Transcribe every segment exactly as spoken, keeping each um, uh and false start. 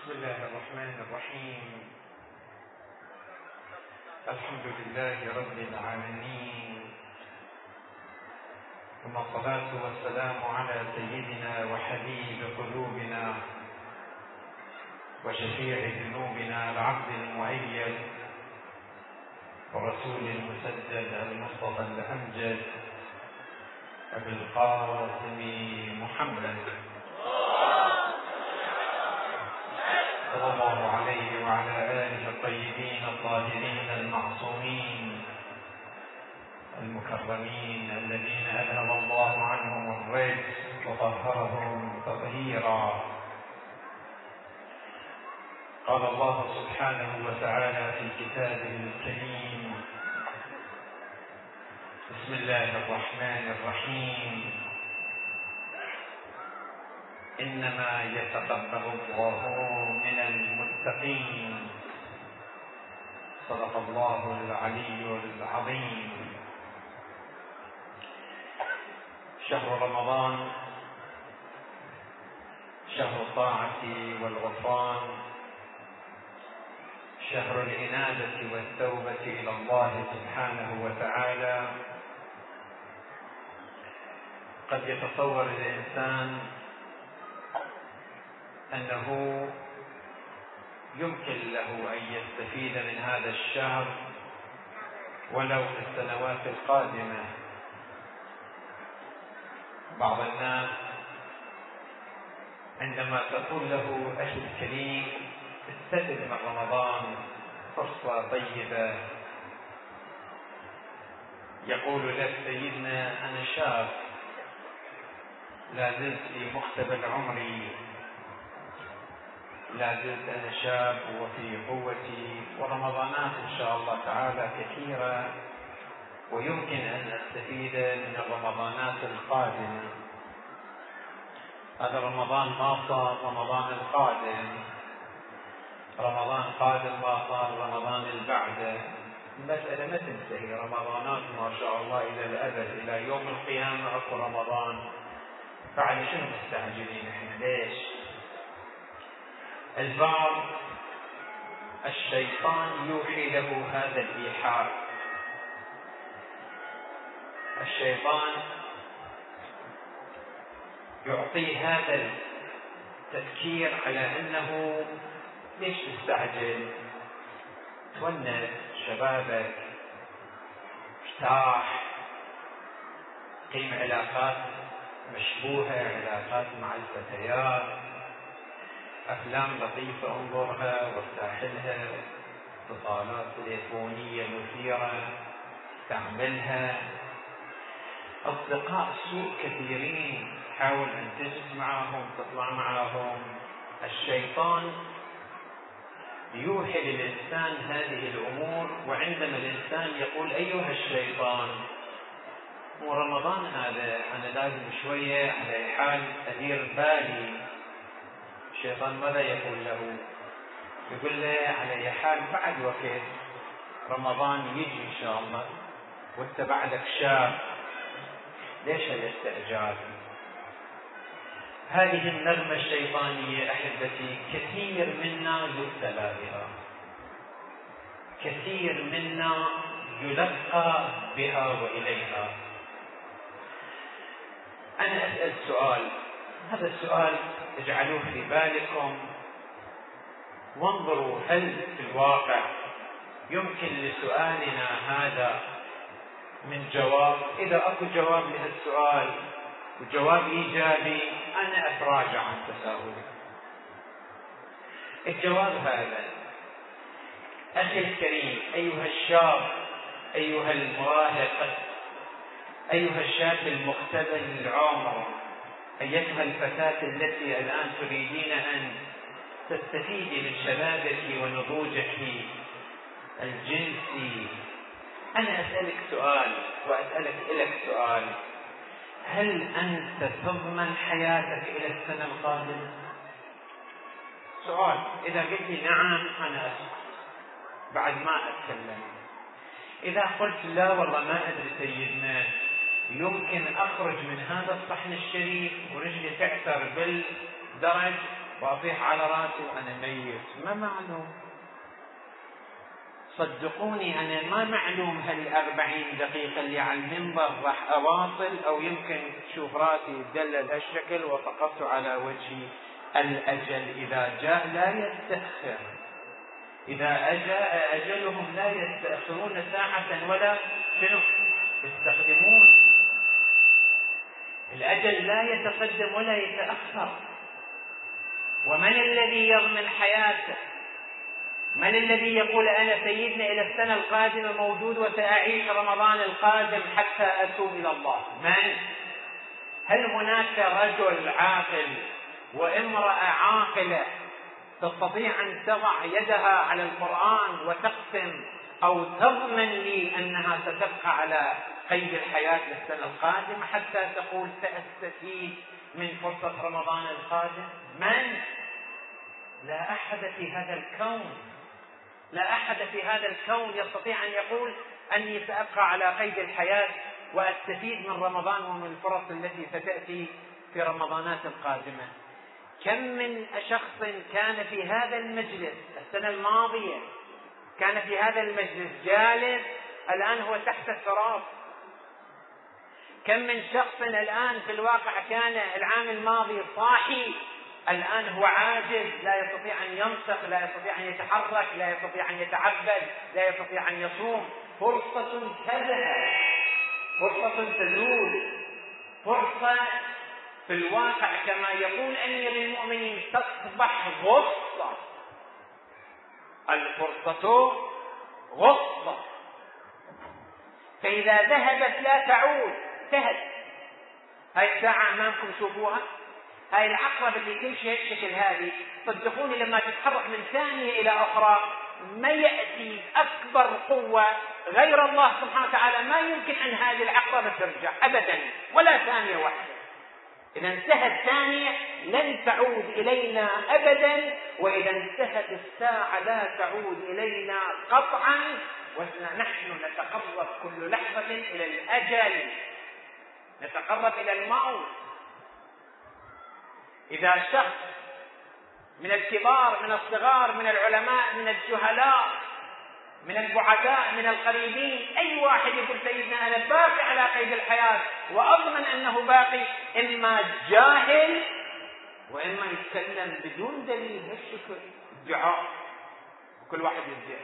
بسم الله الرحمن الرحيم. الحمد لله رب العالمين، ثم الصلاة والسلام على سيدنا وحبيب قلوبنا وشفيع ذنوبنا العبد المؤيد ورسول المسدد المصطفى الأمجد أبي القاسم محمد صلى الله عليه وعلى آله الطيبين الطاهرين المعصومين المكرمين الذين أذهب الله عنهم الرجس وطهرهم تطهيرا. قال الله سبحانه وتعالى في كتابه الكريم: بسم الله الرحمن الرحيم: إنما يتقبل الله من المتقين. صدق الله العلي العظيم. شهر رمضان شهر الطاعة والغفران، شهر الإنابة والتوبة إلى الله سبحانه وتعالى. قد يتصور الإنسان أنه يمكن له أن يستفيد من هذا الشهر ولو في السنوات القادمة. بعض الناس عندما تقول له: أخي الكريم، استفد من رمضان، فرصة طيبة، يقول لك: سيدنا أنا شاب، لا زلت في مقتبل عمري، لا زلت أنا شاب وفي قوتي، ورمضانات إن شاء الله تعالى كثيرة ويمكن أن أستفيد من الرمضانات القادمة. هذا رمضان ما صار رمضان القادم، رمضان قادم ما صار رمضان البعده. المسألة ما تنتهي، رمضانات ما شاء الله إلى الأبد، إلى يوم القيامة أكو رمضان. فعلى شنو مستعجلين احنا؟ ليش؟ البعض الشيطان يوحي له هذا الإيحاء. الشيطان يعطي هذا التفكير على أنه ليش تستعجل؟ تونس شبابك، ارتاح، قيم علاقات مشبوهة، علاقات مع الفتيات، أفلام لطيفة انظرها وارتاح لها، اتصالات تليفونية مثيرة تعملها، أصدقاء سوء كثيرين حاول أن تجلس معهم، تطلع معهم. الشيطان يوحي للإنسان هذه الأمور، وعندما الإنسان يقول: أيها الشيطان، مو رمضان هذا، أنا لازم شوية على حال أدير بالي. الشيطان ماذا يقول له؟ يقول له: على حال بعد وقت رمضان يجي إن شاء الله، وانت بعدك شاب، ليش الاستعجال؟ هذه النغمة الشيطانية أحبتي كثير منا يبتلى بها، كثير منا يلقى بها وإليها. أنا أسأل سؤال، هذا السؤال اجعلوه في بالكم وانظروا هل في الواقع يمكن لسؤالنا هذا من جواب. إذا أكو جواب لهالسؤال وجواب إيجابي، أنا أتراجع عن تساؤلي. الجواب هذا: أخي الكريم، أيها الشاب، أيها المراهق، أيها الشاب المقتبل العمر، أيتها الفتاة التي الآن تريدين أن تستفيدي من شبابك ونضوجك الجنسي، أنا أسألك سؤال وأسألك إليك سؤال: هل أنت تضمن حياتك إلى السنة القادمة؟ سؤال. إذا قلت لي نعم أنا أسكت، بعد ما أتكلم. إذا قلت لا والله ما أدري سيدنا، يمكن أخرج من هذا الصحن الشريف ورجلي تعثر بالدرج وأطيح على راسي وأنا ميت، ما معلوم. صدقوني أنا ما معلوم هل الأربعين دقيقة اللي على المنبر راح أواصل، أو يمكن تشوف راسي يتدلل هالشكل وسقطت على وجهي. الأجل إذا جاء لا يستأخر، إذا أجاء أجلهم لا يستأخرون ساعة ولا شنو يستخدمون. الأجل لا يتقدم ولا يتأخر. ومن الذي يضمن حياته؟ من الذي يقول أنا سيدنا إلى السنة القادمة موجود وسأعيش رمضان القادم حتى أتوب إلى الله؟ من؟ هل هناك رجل عاقل وامرأة عاقلة تستطيع أن تضع يدها على القرآن وتقسم أو تضمن لي أنها ستبقى على قيد الحياة للسنة القادمة حتى تقول سأستفيد من فرصة رمضان القادم؟ من؟ لا أحد في هذا الكون، لا أحد في هذا الكون يستطيع أن يقول أني سأبقى على قيد الحياة وأستفيد من رمضان ومن الفرص التي ستأتي في رمضانات القادمة. كم من شخص كان في هذا المجلس السنة الماضية، كان في هذا المجلس جالس، الآن هو تحت التراب. كم من شخص الآن في الواقع كان العام الماضي صاحي، الآن هو عاجز، لا يستطيع أن ينطق، لا يستطيع أن يتحرك، لا يستطيع أن يتعبد، لا يستطيع أن يصوم. فرصة تذهب، فرصة تزول، فرصة في الواقع كما يقول أمير المؤمنين تصبح غصة. الفرصة غصة، فإذا ذهبت لا تعود. انتهت. هاي الساعة أمامكم شوفوها، هاي العقرب اللي تمشي هالشكل هذه، صدقوني لما تتحرك من ثانية إلى أخرى ما يأتي أكبر قوة غير الله سبحانه وتعالى، ما يمكن أن هذه العقرب ترجع أبدا ولا ثانية واحدة. إذا انتهت ثانية لن تعود إلينا أبدا، وإذا انتهت الساعة لا تعود إلينا قطعا، ونحن نتقرب كل لحظة إلى الأجل، نتقرب إلى الموت. إذا شخص من الكبار من الصغار من العلماء من الجهلاء من البعداء من القريبين، أي واحد يقول سيدنا أنا باقي على قيد الحياة وأضمن أنه باقي، إما جاهل وإما يتكلم بدون دليل هالشكل ادعاء، كل واحد يدعي.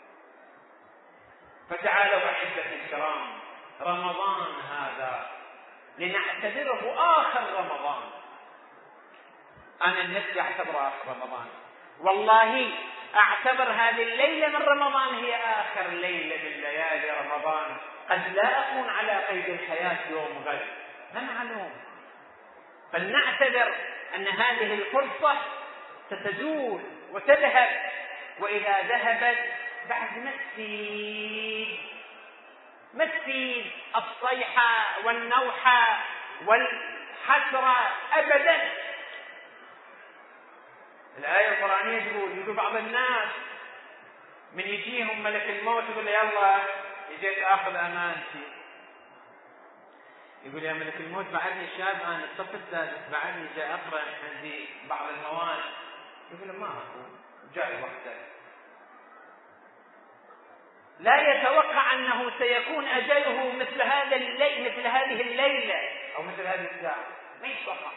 فتعالوا أحبتي الكرام، رمضان هذا لنعتبره آخر رمضان. أنا نفسي أعتبره آخر رمضان، والله أعتبر هذه الليلة من رمضان هي آخر ليلة من ليالي رمضان. قد لا أكون على قيد الحياة يوم غد، ما معلوم. فلنعتبر أن هذه الفرصة ستزول وتذهب، وإذا ذهبت بعد ما تفيد ما تفيد الصيحة والنوحة والحسرة أبدا. الآية القرآنية تقول يقول بعض الناس من يجيهم ملك الموت يقول يلا جيت آخذ أمانتي، يقول يا ملك الموت بعدني شاب أنا الصف السادس بعدني جاي أقرأ عندي بعض المواد، يقول ما أقول جاي وقتك. لا يتوقع أنه سيكون أجله مثل هذا الليل مثل هذه الليلة أو مثل هذه الساعة، ما يتوقع.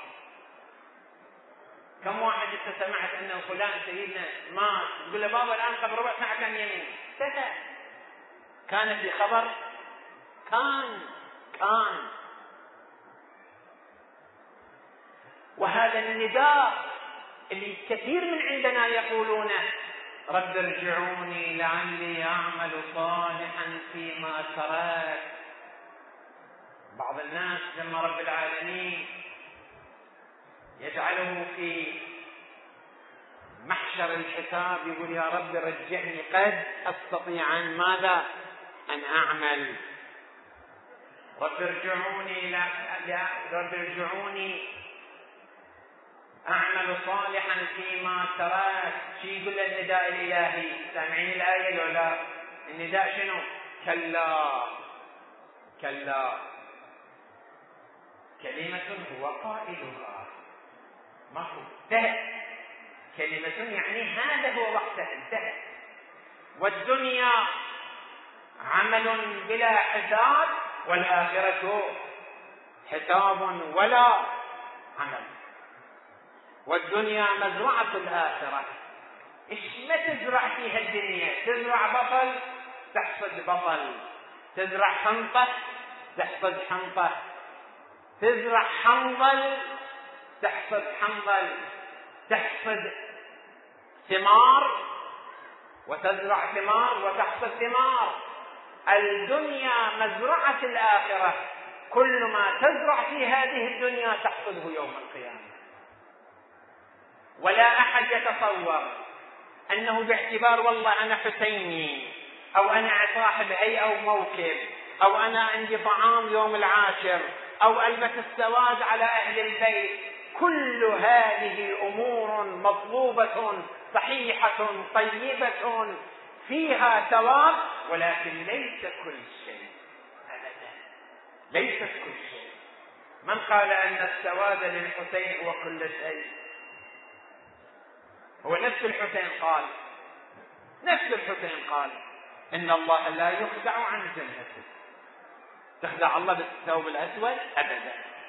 كم واحد انت سمعت ان فلان سيدنا مات تقول له بابا الان قبل ربع ساعه كان يمين، كذا كان في خبر، كان كان وهذا النداء اللي كثير من عندنا يقولونه رب ارجعوني لعلي اعمل صالحا فيما تركت. بعض الناس لما رب العالمين يجعله في محشر الحساب يقول يا رب رجعني قد أستطيع أن ماذا أن أعمل. رب ارجعوني لا رب ارجعوني أعمل صالحا فيما تركت. شو يقول النداء الإلهي؟ سامعين الآية ولا لا؟ النداء شنو؟ كلا كلا كلمة هو قائلها، ما هو ده كلمة يعني هذا هو وقته انتهى. والدنيا عمل بلا حساب، والآخرة حساب ولا عمل. والدنيا مزرعة الآخرة. إيش ما تزرع فيها الدنيا؟ تزرع بطل تحصد بطل، تزرع حنطة تحصد حنطة، تزرع حنظل تحصد حنظل، تحصد ثمار وتزرع ثمار وتحصد ثمار. الدنيا مزرعة الآخرة، كل ما تزرع في هذه الدنيا تحصده يوم القيامة. ولا أحد يتصور أنه باعتبار والله أنا حسيني أو أنا صاحب هيئة أو موكب أو أنا عندي طعام يوم العاشر أو ألبس السواد على أهل البيت، كل هذه أمور مطلوبة صحيحة طيبة فيها ثواب، ولكن ليس كل شيء أبدا، ليست كل شيء. من قال أن السواد للحسين هو كل شيء؟ هو نفس الحسين قال، نفس الحسين قال إن الله لا يخدع عن جنته. تخدع الله بالثوب الأسود؟ أبدا.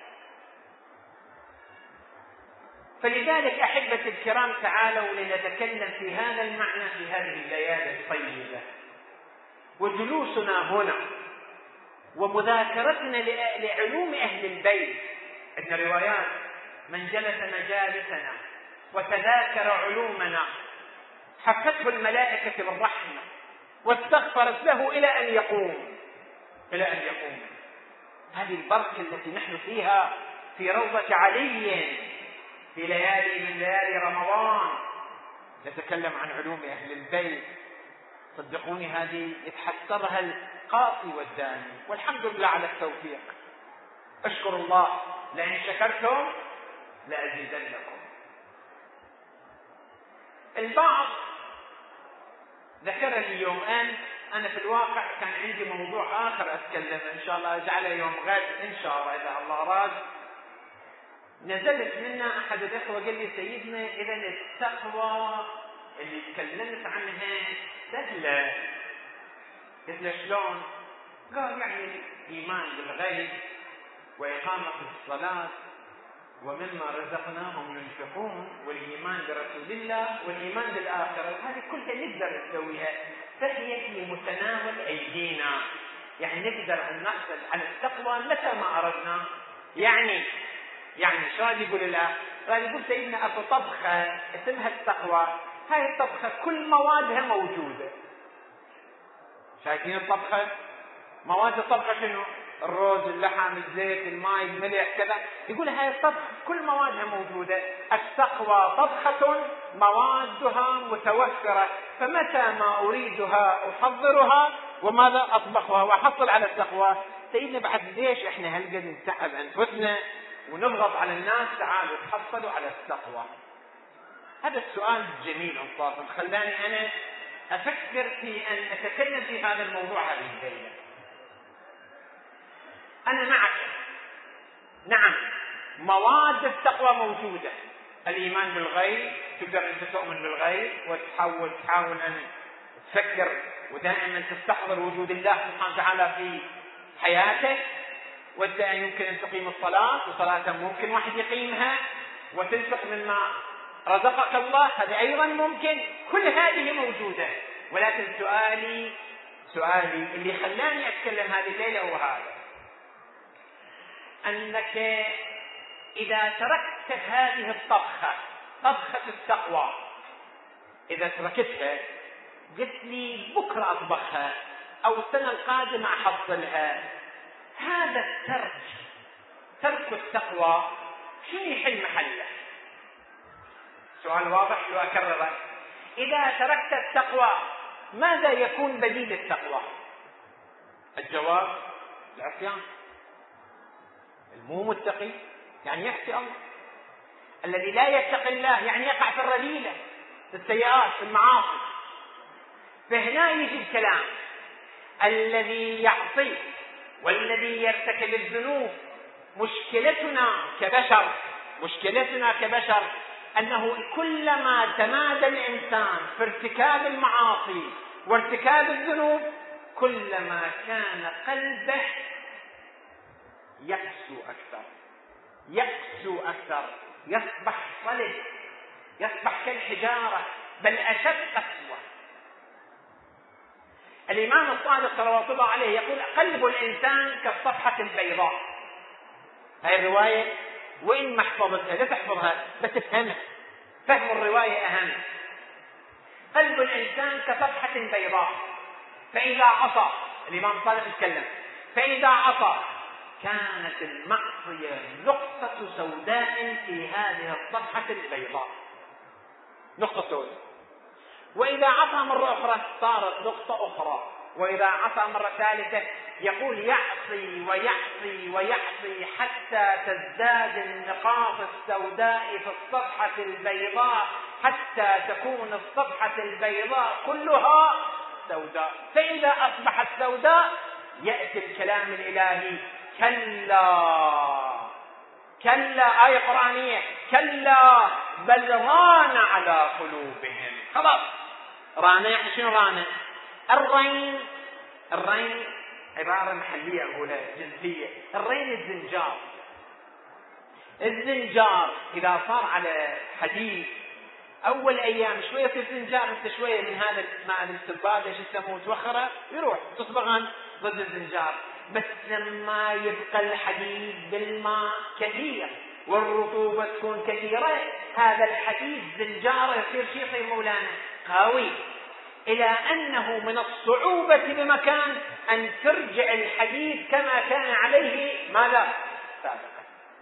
فلذلك أحبتي الكرام، تعالوا لنتكلم في هذا المعنى في هذه الليالي الطيبة. وجلوسنا هنا ومذاكرتنا لعلوم أهل البيت، عندنا روايات: من جلس مجالسنا وتذاكر علومنا حفته الملائكة بالرحمة واستغفرت له إلى أن يقوم إلى أن يقوم. هذه البركة التي نحن فيها في روضة علي في ليالي من ليالي رمضان، نتكلم عن علوم أهل البيت. صدقوني هذه يتحسرها القاصي والداني، والحمد لله على التوفيق. أشكر الله، لئن شكرتم لأزيدنكم. البعض ذكر لي يوم أمس، أنا في الواقع كان عندي موضوع آخر أتكلم إن شاء الله أجعله يوم غد إن شاء الله إذا الله أراد. نزلت منا أحد الإخوة قال لي: سيدنا إذا التقوى اللي تكلمت عنها سهلة. قلت له: شلون؟ قال: يعني الإيمان بالغيب وإقامة الصلاة ومما رزقناهم ينفقون والإيمان برسول الله والإيمان بالآخرة، هذه كلها نقدر نسويها، فهي في متناول أيدينا. يعني نقدر أن نحصل على التقوى متى ما أردنا. يعني يعني شو يقول الله؟ يقول سيدنا أكو طبخة اسمها التقوى، هاي الطبخة كل موادها موجودة. شايفين الطبخة؟ مواد الطبخة شنو؟ الرز، اللحم، الزيت، الماء، الملح، كذا. يقول هاي الطبخة كل موادها موجودة. التقوى طبخة موادها متوفرة، فمتى ما أريدها أحضرها وماذا أطبخها وأحصل على التقوى. سيدنا بعد ليش إحنا هالقد نتعب أنفسنا ونضغط على الناس؟ تعالوا تحصلوا على التقوى. هذا السؤال جميل انصافا، خلاني أنا أفكر في أن أتكلم في هذا الموضوع هذه الليلة. أنا معك، نعم، مواد التقوى موجودة. الإيمان بالغيب، تقدر أنت تؤمن بالغيب وتحاول تحاول أن تفكر ودائما تستحضر وجود الله سبحانه وتعالى في حياتك، وأنت يمكن أن تقيم الصلاة، وصلاة ممكن واحد يقيمها، وتنفق مما رزقك الله، هذا أيضا ممكن. كل هذه موجودة، ولكن سؤالي سؤالي اللي خلاني أتكلم هذه الليلة هو هذا: أنك إذا تركت هذه الطبخة، طبخة التقوى، إذا تركتها قلت لي بكرة أطبخها أو السنة القادمة أحصلها، هذا الترك، ترك التقوى، شو يحل محله؟ سؤال واضح لو أكرره. إذا تركت التقوى ماذا يكون بديل التقوى؟ الجواب: العصيان. المو متقي يعني يعصي الله، الذي لا يتقي الله يعني يقع في الرذيلة، في السيئات، في المعاصي. فهنا يجي الكلام: الذي يعصي والذي يرتكب الذنوب. مشكلتنا كبشر مشكلتنا كبشر أنه كلما تمادى الإنسان في ارتكاب المعاصي وارتكاب الذنوب كلما كان قلبه يقسو أكثر يقسو أكثر، يصبح صلب، يصبح كالحجارة، بل أشد قسوة. الإمام الصادق صلوات الله عليه يقول: قلب الإنسان كالصفحة البيضاء. هاي الرواية وإن ما حفظتها لا تحفظها بس تفهمها، فهم الرواية أهم. قلب الإنسان كصفحة بيضاء، فإذا عصى، الإمام الصادق يتكلم، فإذا عصى كانت المعصية نقطة سوداء في هذه الصفحة البيضاء، نقطة سوداء. وإذا عصى مرة أخرى صارت نقطة أخرى، وإذا عصى مرة ثالثة يقول يعصي ويعصي ويعصي حتى تزداد النقاط السوداء في الصفحة البيضاء، حتى تكون الصفحة البيضاء كلها سوداء. فإذا أصبحت سوداء يأتي الكلام الإلهي: كلا كلا، آية قرآنية، كلا بل ران على قلوبهم. خلاص ران، يعني شنو ران؟ الرين، الرين عبارة محلية أقولها جنسية. الرين الزنجار، الزنجار إذا صار على حديد أول أيام شوية في الزنجار، أنت شوية من هذا مع السبادة ايش يسموه توخرة يروح تصبغان ضد الزنجار. بس لما يبقى الحديد بالماء كثير والرطوبة تكون كثيرة، هذا الحديد زنجاره يصير شيء يا مولانا قوي، إلى أنه من الصعوبة بمكان أن ترجع الحديد كما كان عليه ماذا سابقا.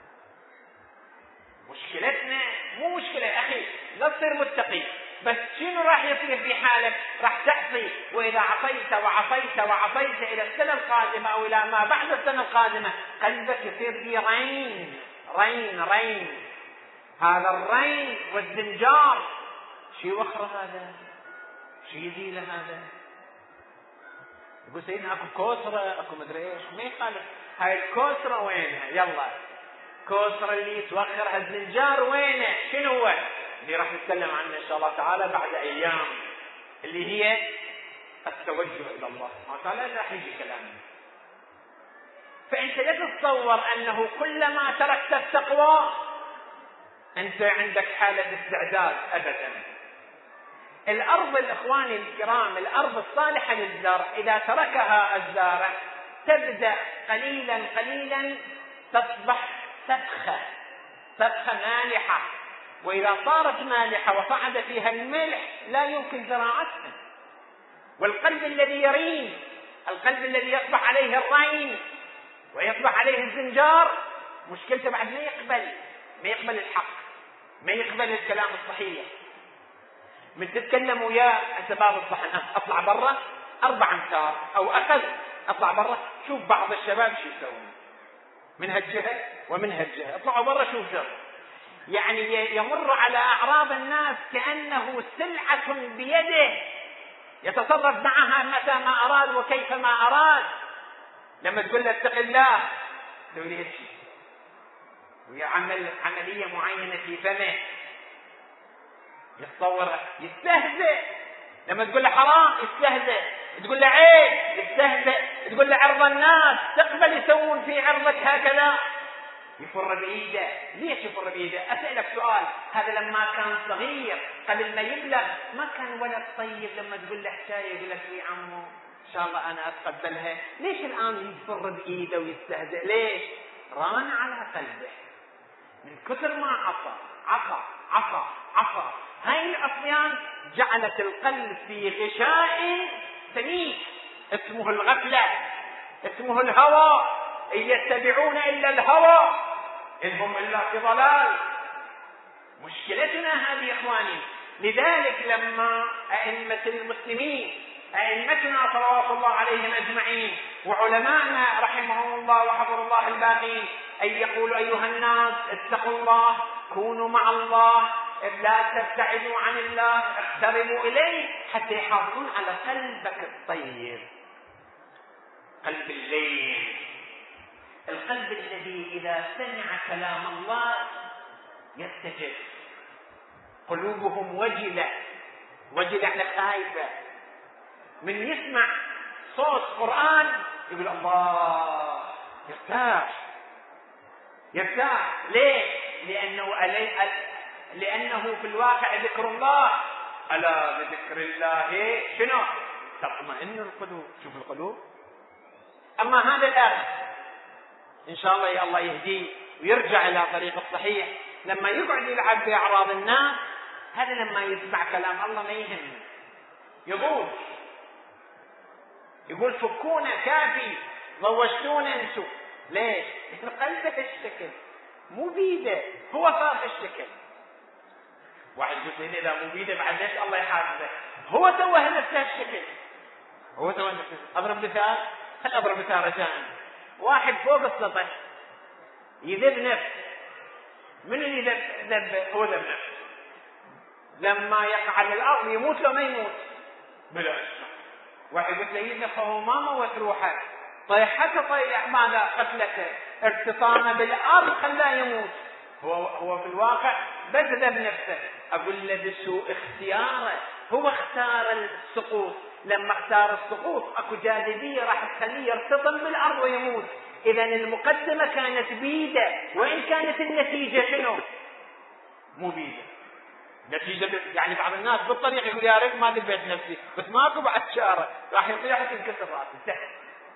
مشكلتنا مو مشكلة أخي، لا تصير متقي، بس شنو راح يصير في حالك؟ راح تعصي، وإذا عصيت وعصيت وعصيت إلى السنة القادمة أو إلى ما بعد السنة القادمة قلبك يصير فيه رين رين رين. هذا الرين والزنجار شيء وخر، هذا شيء يزيله. هذا يقول سيدنا اكو كوسرة اكو مدري ايش، ما يخالف. هاي الكوسرة وينها؟ يلا كوسرة اللي توخر، الزنجار وينه؟ شنو هو اللي راح نتكلم عنه ان شاء الله تعالى بعد ايام، اللي هي التوجه الى الله سبحانه وتعالى، راح يجي كلامنا. فانت لا تتصور انه كلما تركت التقوى انت عندك حالة استعداد، ابدا. الأرض الإخواني الكرام، الأرض الصالحة للزرع إذا تركها الزارع تبدأ قليلا قليلا تصبح سبخة، سبخة مالحة، وإذا صارت مالحة وصعد فيها الملح لا يمكن زراعتها. والقلب الذي يرين، القلب الذي يصبح عليه الرين ويصبح عليه الزنجار، مشكلته بعد ما يقبل ما يقبل الحق، ما يقبل الكلام الصحيح. من تتكلم وياه انت باب الصحن، اطلع برا اربع امتار او اقل، اطلع برا شوف بعض الشباب شو يسوون من هالجهه ومن هالجهه، اطلعوا برا شوف شر. يعني يمر على اعراض الناس كانه سلعه بيده يتصرف معها متى ما اراد وكيف ما اراد. لما تقول له اتق الله تقول لي هيك ويعمل عمليه معينه في فمه، يتصور يستهزئ. لما تقول له حرام يستهزئ، تقول له عيب يستهزئ، تقول له عرض الناس تقبل يسوون في عرضك هكذا، يفر بايده. ليش يفر بايده؟ اسالك سؤال، هذا لما كان صغير قبل ما يبلغ ما كان ولد طيب، لما تقول له حكايه يقول لك يا عمو ان شاء الله انا اتقبلها. ليش الان يفر بايده ويستهزئ؟ ليش؟ ران على قلبه من كثر ما عصى عصى عصى عصى. هاي العصيان جعلت القلب في غشاء سميك اسمه الغفلة، اسمه الهوى، إن يتبعون إلا الهوى إن هم إلا في ضلال. مشكلتنا هذه يا إخواني. لذلك لما أئمة المسلمين، أئمتنا صلوات الله عليهم أجمعين وعلماءنا رحمهم الله وحفظ الله الباقين، أن يقولوا أيها الناس اتقوا الله، كونوا مع الله، لا تبتعدوا عن الله، اقتربوا إليه حتى يحافظون على قلبك الطيب، قلب اللين، القلب الذي إذا سمع كلام الله يستجب، قلوبهم وجلة، وجلة يعني خايفة، من يسمع صوت قرآن يقول الله، يرتاح يرتاح. ليه؟ لأنه لأنه في الواقع ذكر الله. ألا بذكر الله شنو؟ تطمئن القلوب. شوف القلوب. أما هذا الأخ إن شاء الله يا الله يهديه ويرجع إلى طريق الصحيح، لما يقعد يلعب بأعراض الناس، هذا لما يسمع كلام الله ما يهمه، يقول يقول فكونا كافي ضوجتونا انتو. ليش؟ قلبه الشكل مو بيده، هو صار الشكل. واحد يقول لي اذا مو بيده بعد ليش الله يحاسبه؟ هو سوى نفسه الشكل، هو سوى نفسه. اضرب مثال، خل اضرب مثال رجاء. واحد فوق السطح يذب نفسه، من اللي ذب ذب هو ذب نفسه. لما يقع على الارض يموت لو ما يموت بلا اسمع. واحد يقول لي هو ما موت روحه، طيحته طيح ماذا قتلته، ارتطامه بالارض خلاه يموت. هو هو في الواقع بس ذب نفسه. اقول له بسوء اختياره، هو اختار السقوط. لما اختار السقوط اكو جاذبيه راح تخليه يرتطم بالارض ويموت. اذا المقدمه كانت بيده، وان كانت النتيجه شنو؟ مو بيده. نتيجه يعني بعض الناس بالطريق يقول يا ريت ما ذبيت نفسي، بس ماكو بعد شارع راح يطيح وتنكسر راسه تحت.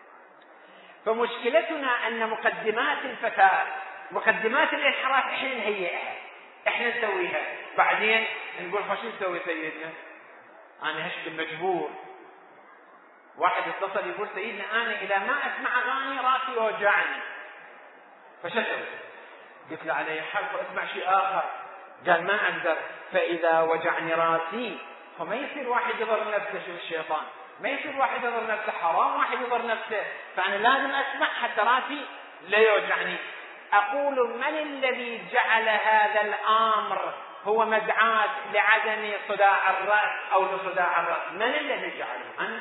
فمشكلتنا ان مقدمات الفساد، مقدمات الانحراف احنا نهيئها، احنا نسويها، بعدين نقول خشين نسوي سيدنا؟ انا هشكل مجبور. واحد اتصل يقول سيدنا انا اذا ما اسمع اغاني راسي يوجعني، فشتم. قلت له علي حق اسمع شيء اخر. قال ما اقدر، فاذا وجعني راسي. فما يصير واحد يضر نفسه. شوف الشيطان، ما يصير واحد يضر نفسه، حرام واحد يضر نفسه. فانا لازم اسمع حتى راسي لا يوجعني. اقول من الذي جعل هذا الامر هو مدعاة لعدم صداع الراس او لصداع الراس؟ من الذي جعله؟ انت.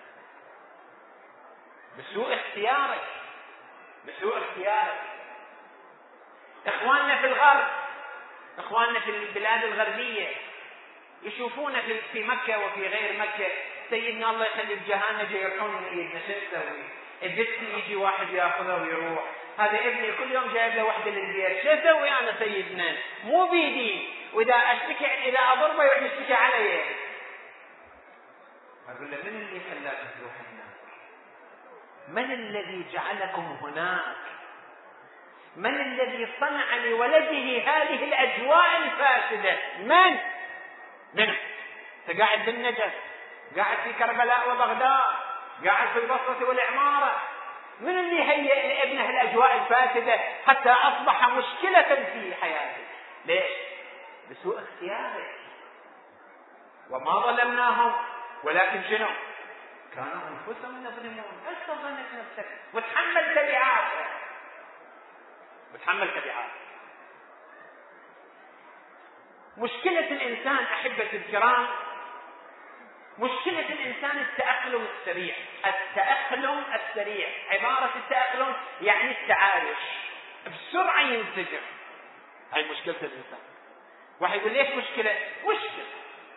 بسوء اختيارك، بسوء اختيارك. اخواننا في الغرب، اخواننا في البلاد الغربيه يشوفون في مكه وفي غير مكه سيدنا الله يخلي الجهانه يرحون من ايدنا. شو نسوي؟ البت يجي واحد ياخذه ويروح، هذا ابني كل يوم جايب له وحده للبيت، شو اسوي انا سيدنا؟ مو بيدي، واذا اشتكي اذا اضربه يروح يشتكي علي. اقول له من اللي خلاك تروح هناك؟ من الذي جعلكم هناك؟ من الذي صنع لولده هذه الاجواء الفاسده؟ من؟ من؟ انت قاعد بالنجف، قاعد في كربلاء وبغداد، قاعد في البصره والعماره. من اللي هيئ لابنه الاجواء الفاسده حتى اصبح مشكله في حياته؟ ليش؟ بسوء اختيارك. وما ظلمناهم ولكن شنو؟ كانوا انفسهم يظلمون. ايش تظنك نفسك؟ وتحمل تبعاتها، وتحمل تبعاتها. مشكله الانسان احبتي الكرام، مشكلة الإنسان التأقلم السريع. التأقلم السريع، عبارة التأقلم يعني التعايش، بسرعة ينسجم. هاي مشكلة الإنسان. واحد يقول ليش مشكلة؟ مشكلة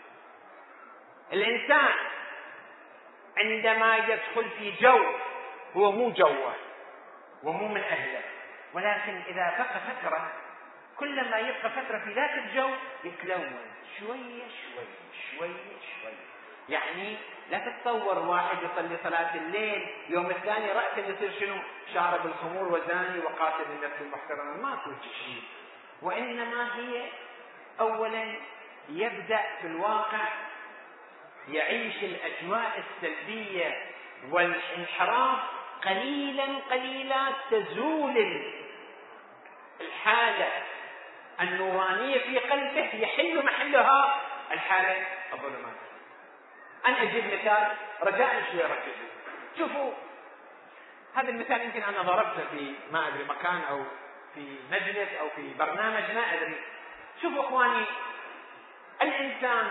الإنسان عندما يدخل في جو هو مو جوه ومو من أهله، ولكن إذا بقى فترة، كلما يبقى فترة في ذاك الجو يتلون شوية شوية شوية شوية. يعني لا تتصور واحد يصلي صلاة الليل يوم الثاني رأسا يصير شنو؟ شارب الخمور وزاني وقاتل النفس المحترمة. ماكو شيء. وإنما هي أولا يبدأ في الواقع يعيش الأجواء السلبية والانحراف قليلا قليلا، تزول الحالة النورانية في قلبه، يحل محلها الحالة الظلمات. أنا أجيب مثال رجاء شوي ركزوا. شوفوا هذا المثال يمكن أنا ضربته في ما أدري مكان أو في مجلس أو في برنامج ما أدري. شوفوا إخواني، الإنسان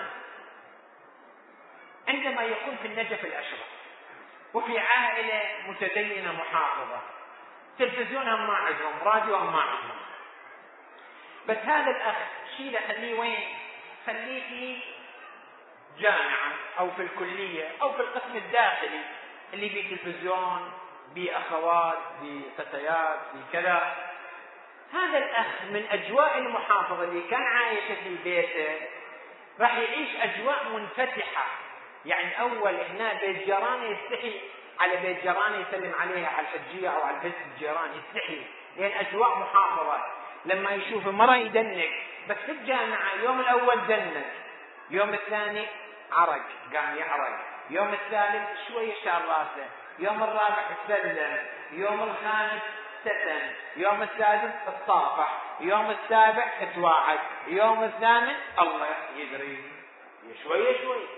عندما يكون في النجف الأشرف وفي عائلة متدينة محافظة، تلفزيونهم ما عندهم، راديوهم ما عندهم، بس هذا الأخ شيله خليه وين؟ خليه في جامعة أو في الكلية أو في القسم الداخلي اللي فيه تلفزيون، بيه أخوات، بيه فتيات، بيه كذا. هذا الأخ من أجواء المحافظة اللي كان عايش في بيته راح يعيش أجواء منفتحة. يعني أول هنا بيت جيرانه يستحي على بيت جيرانه يسلم عليها على الحجية أو على بيت الجيران، يستحي لأن يعني أجواء محافظة. لما يشوف مرة يدنك، بس في الجامعة يوم الأول دنك، يوم الثاني عرق قام يعرق، يوم الثالث شوية شار راسه، يوم الرابع سلم، يوم الخامس ستن، يوم السادس اتصافح، يوم السابع اتواعد، يوم الثامن الله يدري، شوية شوية.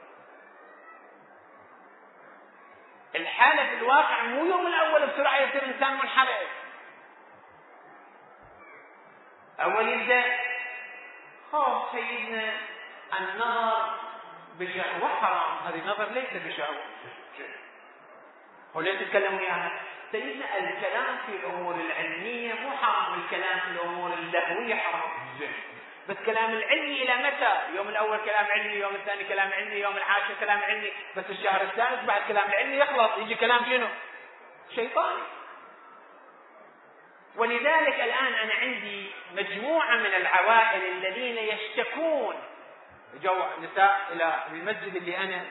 الحالة في الواقع مو يوم الأول بسرعة يصير إنسان منحرف. أول يبدأ خوف سيدنا النظر بشهوة حرام، هذه النظر ليس بشهوة. وليس تتكلموا وياها سيدنا الكلام في الأمور العلمية مو حرام، الكلام في الأمور اللهوية حرام، بس كلام العلمي إلى متى؟ يوم الأول كلام علمي، يوم الثاني كلام علمي، يوم العاشر كلام علمي، بس الشهر الثالث بعد كلام العلمي يخلص يجي كلام شنو؟ شيطاني. ولذلك الآن أنا عندي مجموعة من العوائل الذين يشتكون، جو نساء إلى المسجد اللي أنا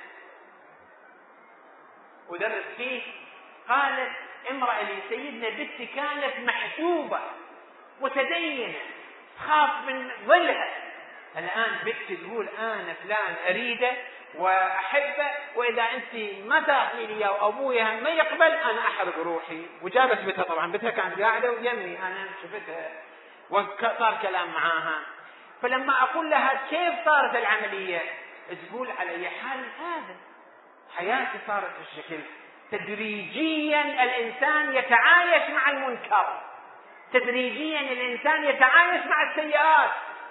أدرس فيه، قالت امرأة لي سيدنا بنتي كانت محجوبة متدينة خاف من ظلها، الآن بنتي تقول أنا فلان أريده وأحبه، وإذا أنت ما تأخذي لي أو أبويا ما يقبل أنا أحرق روحي. وجابت بنتها، طبعا بنتها كانت قاعدة ويمي أنا شفتها وصار كلام معاها. فلما أقول لها كيف صارت العملية تقول على أي حال هذا حياتي صارت بالشكل. تدريجيا الإنسان يتعايش مع المنكر، تدريجيا الإنسان يتعايش مع السيئات.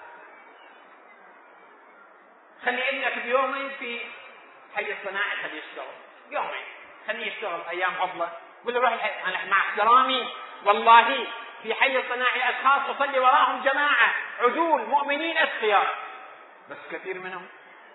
خلي ابنك بيومين في حي الصناعي خليه يشتغل يومين، خليه يشتغل أيام عطلة، قل له روح الحي. أنا مع احترامي والله في حي الصناعي أشخاص أصلي وراهم جماعة عدول مؤمنين أتقياء، بس كثير منهم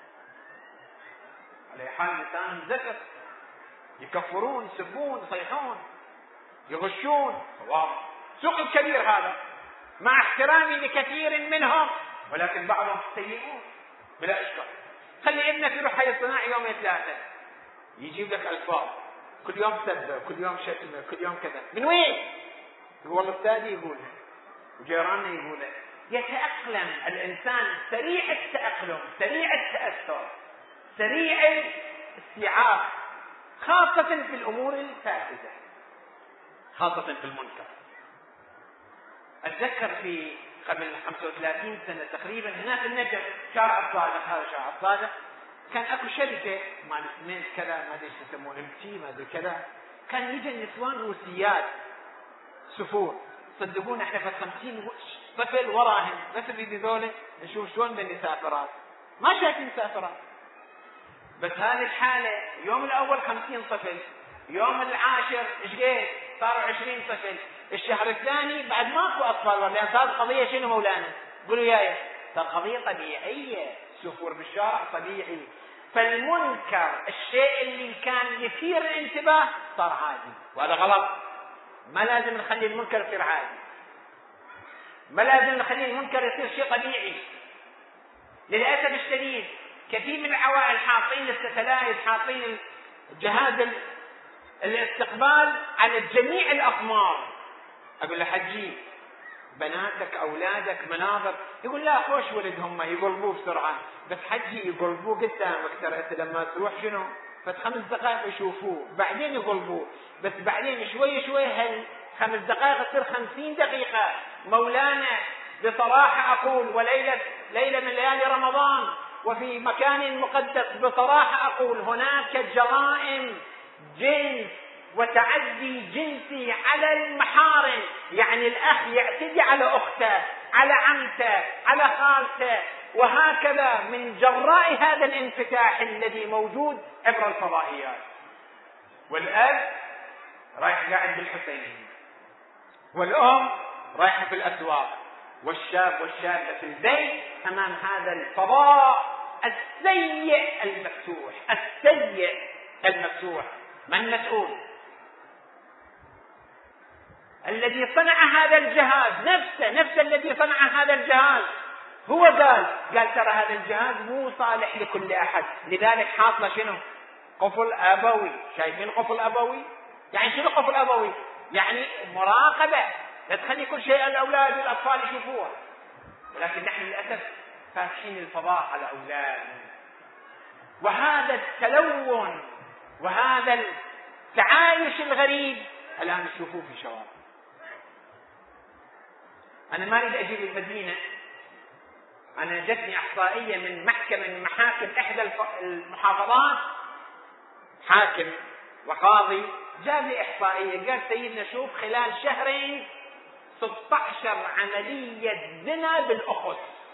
على حال لسانهم ذكر، يكفرون، يسبون، يصيحون، يغشون. سوق الكبير هذا مع احترامي لكثير منهم، ولكن بعضهم سيئون بلا إشكال. خلي ابنك يروح حي الصناعي يومين ثلاثة يجيب لك ألفاظ، كل يوم سبه، كل يوم شتمه، كل يوم كذا. من وين؟ والله الأستاذ يقولها وجيراننا يقولها. يتأقلم الإنسان سريع التأقلم، سريع التأثر، سريع الاستيعاب، خاصة في الأمور الفاسدة، خاصة في المنكر. أتذكر في قبل خمسة وثلاثين سنة تقريبا هنا في النجف شارع الصادق، هذا شارع الصادق كان اكو شركة مال اسمنت كذا ما ادري ايش يسمونه ام تي ما ادري كذا، كان يجي النسوان روسيات سفور، صدقونا احنا في خمسين طفل وراهم، بس في ذولا نشوف شلون بدنا سافرات، ما شايفين سافرات. بس هذه الحالة يوم الاول خمسين طفل، يوم العاشر ايش قد صاروا عشرين طفل، الشهر الثاني بعد ماكو اطفال، لان صارت قضيه شنو مولانا؟ قولوا ياي صار قضيه طبيعيه، سفور بالشارع طبيعي. فالمنكر الشيء اللي كان يثير الانتباه صار عادي، وهذا غلط. ما لازم نخلي المنكر يصير عادي، ما لازم نخلي المنكر يصير شيء طبيعي. للاسف الشديد كثير من العوائل حاطين الستلايت، حاطين الجهاز الاستقبال على جميع الاقمار. اقول له حجي بناتك اولادك مناظر، يقول لا خوش ولدهم يقلبوه بسرعه، بس حجي يقلبوه قدامك ترى، انت لما تروح شنو فت خمس دقائق يشوفوه بعدين يقلبوه، بس بعدين شوي شوي هل خمس دقائق تصير خمسين دقيقه. مولانا بصراحه اقول، وليله ليله من ليالي رمضان وفي مكان مقدس بصراحه اقول هناك جرائم جنس وتعدي جنسي على المحارم، يعني الأخ يعتدي على أخته، على عمته، على خالته، وهكذا من جراء هذا الانفتاح الذي موجود عبر الفضائيات. والأب رايح قاعد بالحسين، والأم رايحة في الأسواق، والشاب والشابة في البيت أمام هذا الفضاء السيء المفتوح. السيء المفتوح من مسؤول؟ الذي صنع هذا الجهاز نفسه، نفسه الذي صنع هذا الجهاز هو قال قال ترى هذا الجهاز مو صالح لكل أحد، لذلك حاطله شنو؟ قفل أبوي. شايفين قفل أبوي؟ يعني شنو قفل أبوي؟ يعني مراقبة، لا تخلي كل شيء الأولاد والأطفال يشوفوها. ولكن نحن للأسف فاتحين الفضاء على أولادنا، وهذا التلون وهذا التعايش الغريب الآن تشوفوه في الشوارع. أنا ما أريد أجيب المدينة، أنا جتني إحصائية من محكمة من محاكم إحدى المحافظات، حاكم وقاضي جاب لي إحصائية قال سيدنا شوف خلال شهرين ستة عشر عملية زنا بالأخت.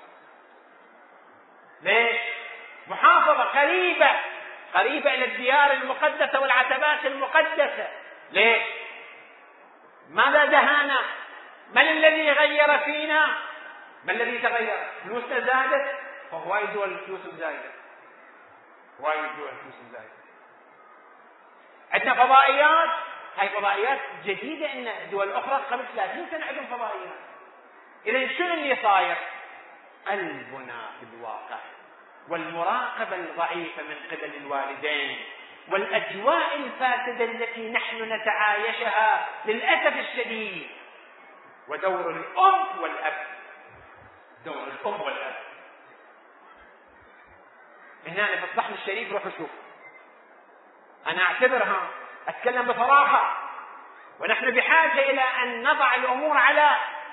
ليش؟ محافظة قريبة قريبة إلى الديار المقدسة والعتبات المقدسة. ليش؟ ماذا دهانا؟ من الذي غير فينا؟ ما الذي تغير؟ فلوسنا زادت، فهواي دول الفلوس زايدة، هواي دول الفلوس زايدة. عندنا فضائيات، هاي فضائيات جديدة، إن دول أخرى قبل ثلاثين سنة عندهم فضائيات. إذا شنو اللي صاير؟ قلبنا في الواقع، والمراقبة الضعيفة من قبل الوالدين، والأجواء الفاسدة التي نحن نتعايشها للأسف الشديد، ودور الأم والأب. دور الأم والأب هنا في الصحن الشريف، روحوا شوفوا. أنا أعتبرها أتكلم بصراحة، ونحن بحاجة إلى أن نضع الأمور على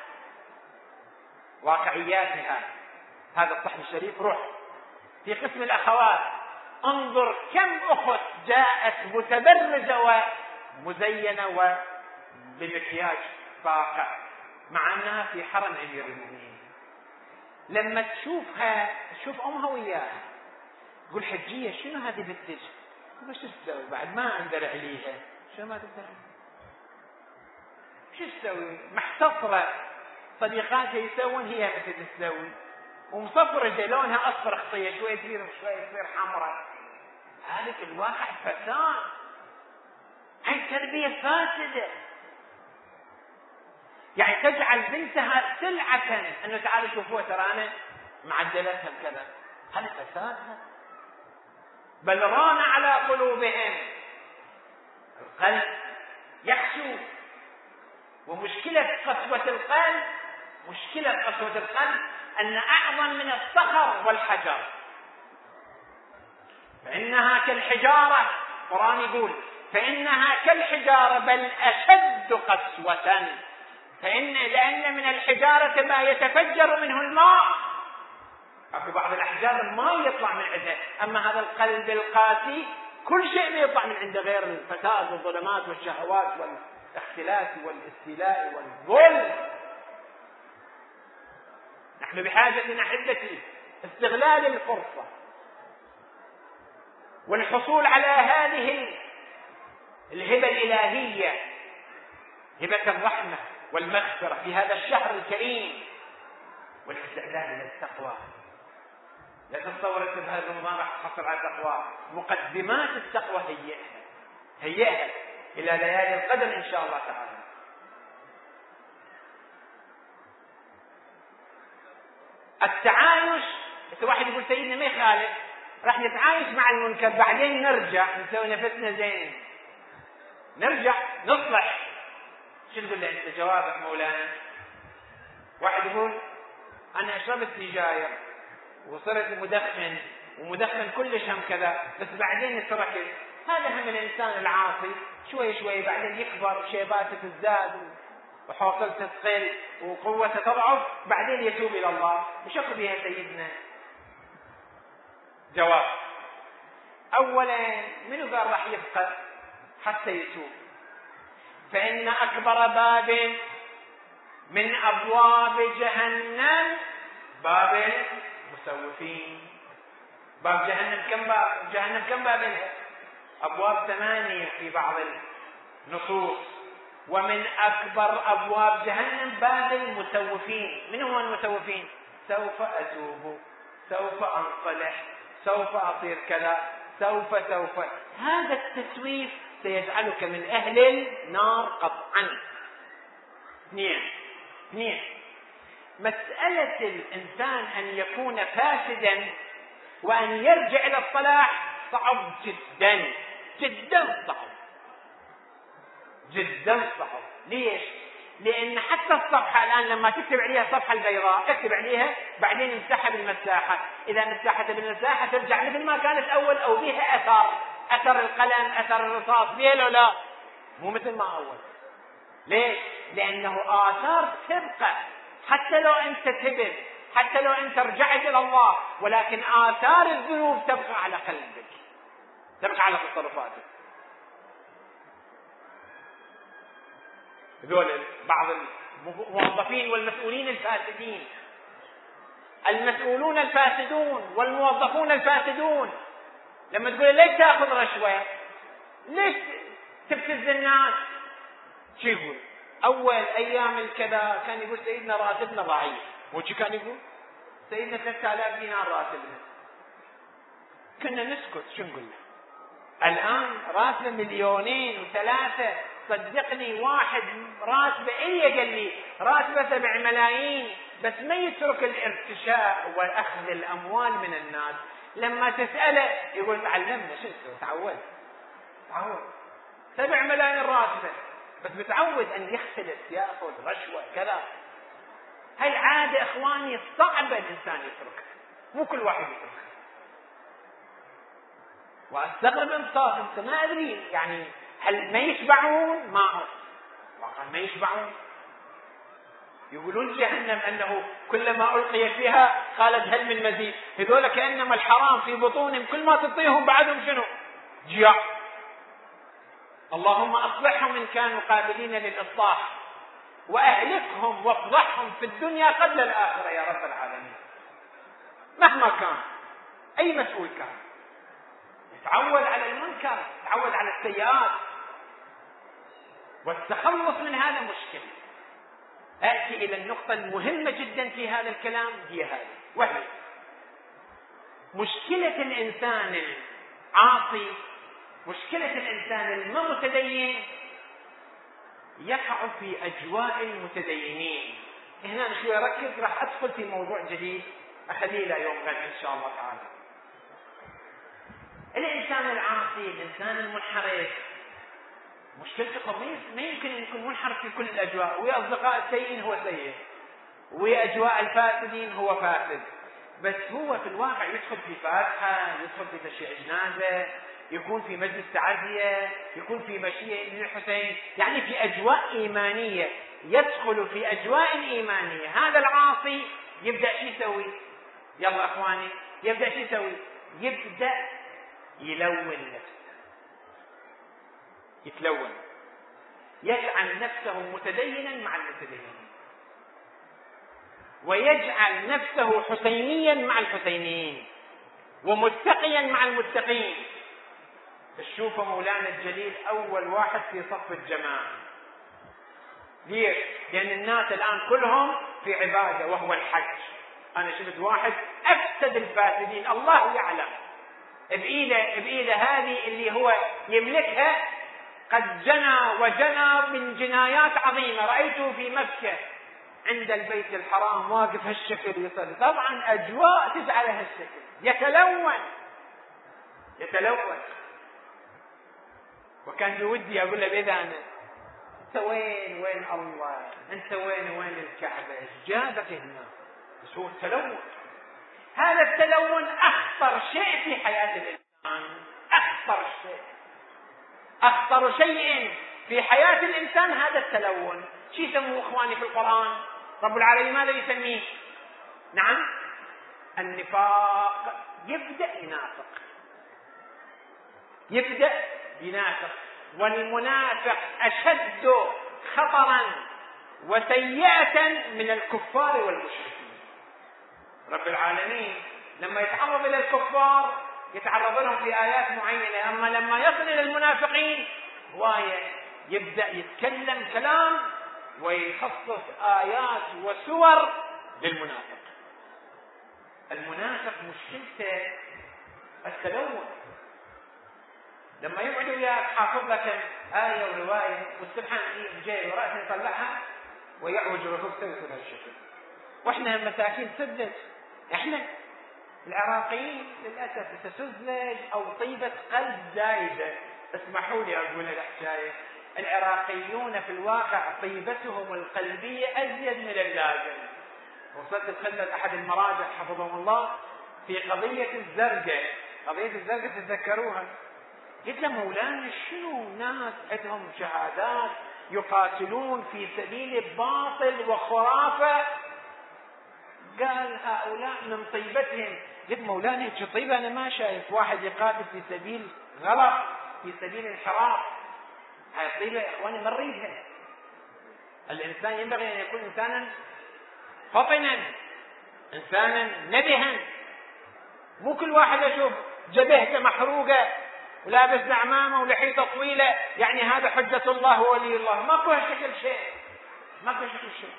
واقعياتها. هذا الصحن الشريف روح في قسم الأخوات، انظر كم أخت جاءت متبرجة ومزينة وبمكياج فاقع، مع أنها في حرم أمير المؤمنين. لما تشوفها تشوف أمها وياها تقول حجية شنو هذه بنتك؟ وش تسوي بعد ما أندر عليها؟ شنو ما تقدر شو تسوي؟ محتصرة، صديقاتها يسوون هي مثل تسوي، ومصفرة لونها أصفر خطية، شوية تصير شوية تصير حمراء. هذا في الواقع فساد، هاي تربية فاسدة، يعني تجعل بنتها سلعة، أنه تعالوا شوفوها ترى أنا معدلتها بكذا. هذا فسادها. بل ران على قلوبهم، القلب يخشو. ومشكلة قسوة القلب، مشكلة قسوة القلب أن أعظم من الصخر والحجر، فإنها كالحجارة. القرآن يقول فإنها كالحجارة بل أشد قسوة، فإن لأن من الحجارة ما يتفجر منه الماء. أكو بعض الأحجار الماء يطلع من عندها، أما هذا القلب القاسي كل شيء ما يطلع من عنده غير الفساد والظلمات والشهوات والاختلاس والاستيلاء والظلم. نحن بحاجة أحبتي استغلال الفرصة والحصول على هذه الهبة الإلهية، هبة الرحمة والمغفرة في هذا الشهر الكريم، والاستعداد للتقوى. لا تتصور أن هذا رمضان راح تحصل على التقوى، مقدمات التقوى هيئها هيئها إلى ليالي القدر إن شاء الله تعالى. التعايش، واحد يقول سيدنا ما يخالف، راح نتعايش مع المنكر بعدين نرجع نسوي نفسنا زين، نرجع نصلح. شو تقول له انت جوابك مولانا؟ واحد يقول انا اشربت سجاير وصرت مدخن ومدخن كلش هم كذا، بس بعدين تركت. هذا هم الانسان العاصي، شوي شوي بعدين يكبر، شيباته تزداد وحوصلته تقل وقوته تضعف، بعدين يتوب الى الله. وش يقول بها سيدنا؟ جواب: اولا منو قال راح يفقد حتى يتوب؟ فإن أكبر باب من أبواب جهنم باب المسوفين. باب جهنم كم باب؟ جهنم كم باب لها؟ أبواب ثمانية في بعض النصوص. ومن أكبر أبواب جهنم باب المسوفين. من هم المسوفين؟ سوف أتوب، سوف أنصلح، سوف أصير كذا، سوف سوف هذا التسويف سيجعلك من أهل النار قطعا. اثنين اثنين مسألة الإنسان أن يكون فاسدا وأن يرجع إلى الصلاح صعب جدا جدا صعب جدا صعب. ليش؟ لأن حتى الصفحة الآن لما تكتب عليها الصفحة البيضاء اكتب عليها بعدين امسحها بالمساحة، إذا مسحت بالمساحة ترجع مثل ما كانت أول أو بها أثر، أثر القلم، أثر الرصاص، بها لو لا مو مثل ما أول. ليش؟ لأنه آثار تبقى حتى لو أنت تبت، حتى لو أنت رجعت إلى الله، ولكن آثار الذنوب تبقى على قلبك، تبقى على تصرفاتك. هذول بعض الموظفين والمسؤولين الفاسدين، المسؤولون الفاسدون والموظفون الفاسدون، لما تقول ليش تأخذ رشوة، ليش تبتز الناس، شو يقول؟ أول أيام الكذا كان يقول سيدنا راتبنا ضعيف، وشو كان يقول؟ سيدنا ثلاثة آلاف دينار راتبنا، كنا نسكت، شو نقول له؟ الآن راتبه مليونين وثلاثة، صدقني واحد راتبه إيه قال لي راتبه سبع ملايين، بس ما يترك الارتشاء وأخذ الأموال من الناس. لما تسأله يقول تعلمنا، شو تعود تعود سبع ملايين راتبه، بس متعود أن يختلس، يأخذ رشوة كذا. هاي عادة إخواني صعبة الإنسان يتركها، مو كل واحد يتركها. وأستغرب انصاف انت ما أدري يعني هل ما يشبعون؟ ما أعرف واقعا ما يشبعون. يقولون جهنم أنه كلما ألقي فيها قالت هل من مزيد. هذول كأنما الحرام في بطونهم، كل ما تطيهم بعدهم شنو؟ جياع. اللهم أصلحهم إن كانوا قابلين للإصلاح، وأهلكهم وافضحهم في الدنيا قبل الآخرة يا رب العالمين. مهما كان أي مسؤول كان يتعود على المنكر، يتعود على السيئات، والتخلص من هذا مشكلة. آتي إلى النقطة المهمة جدا في هذا الكلام، هي هذه، وهي مشكلة الإنسان العاصي، مشكلة الإنسان المتدين يقع في أجواء المتدينين. هنا شوي أركز، راح أدخل في موضوع جديد أخليه إلى يوم غد إن شاء الله تعالى. الإنسان العاصي، الإنسان المنحرف، مشكلته ما يمكن أن يكون منحرف في كل الأجواء، ويا أصدقاء السيئين هو سيء، ويا أجواء الفاسدين هو فاسد، بس هو في الواقع يدخل في فاتحة، يدخل في تشييع جنازة، يكون في مجلس تعزية، يكون في مشيئة للحسين، يعني في أجواء إيمانية، يدخل في أجواء إيمانية. هذا العاصي يبدأ شو يسوي؟ يلا أخواني، يبدأ شو يسوي؟ يبدأ يلون نفسه، يتلون، يجعل نفسه متدينا مع المتدينين، ويجعل نفسه حسينيا مع الحسينيين، ومتقيا مع المتقين. تشوف مولانا الجليل أول واحد في صف الجماعة. ليش؟ لأن الناس الآن كلهم في عبادة وهو الحج. أنا شفت واحد أفسد الفاسدين، الله يعلم، بإيده بإيده هذه اللي هو يملكها قد جنى وجنى من جنايات عظيمة. رأيته في مكة عند البيت الحرام واقف هالشكل يصلي، طبعا أجواء تجعل هالشكل، يتلون يتلون وكان بودي أقول له بإذا أنا أنت وين وين الله، أنت وين وين الكعبة، إيش جابك هنا؟ بس هو التلون. هذا التلون أخطر شيء في حياة الإنسان، أخطر شيء، أخطر شيء في حياة الإنسان هذا التلون. شو يسموه إخواني في القرآن؟ رب العالمين ماذا يسميه؟ نعم، النفاق. يبدأ ينافق، يبدأ ينافق، والمنافق أشد خطرا وسيئة من الكفار والمشركين. رب العالمين لما يتعرض إلى الكفار يتعرض لهم في آيات معينة، أما لما يصل إلى المنافقين هواية يبدأ يتكلم كلام ويخصص آيات وسور للمنافق. المنافق مشكلته التلون، لما يقعد وياك حافظ لك آية ورواية والسبحان جاي ورأسه يطلعها ويعوج ركبته ويصير هالشكل. واحنا مساكين سذج، احنا العراقيين للأسف تسذج أو طيبة قلب زايدة. اسمحوا لي أقول الحكاية، العراقيون في الواقع طيبتهم القلبية أزيد من اللازم. وصلت تخلت أحد المراجع حفظهم الله في قضية الزرقاء، قضية الزرقاء تتذكروها؟ قلت له مولانا شنو ناس عندهم شهادات يقاتلون في سبيل باطل وخرافة، قال هؤلاء من طيبتهم. قلت مولانا شو طيبة؟ أنا ما شايف واحد يقاتل في سبيل غلط، في سبيل انحراف. هاي الطيبة يا إخواني ما نريدها. الإنسان ينبغي أن يكون إنسانا فطنا، إنسانا نبها. مو كل واحد أشوف جبهته محروقة ولابس عمامة ولحيته طويلة يعني هذا حجة الله وولي الله. ماكو هالشكل شيء، ماكو هالشكل شيء.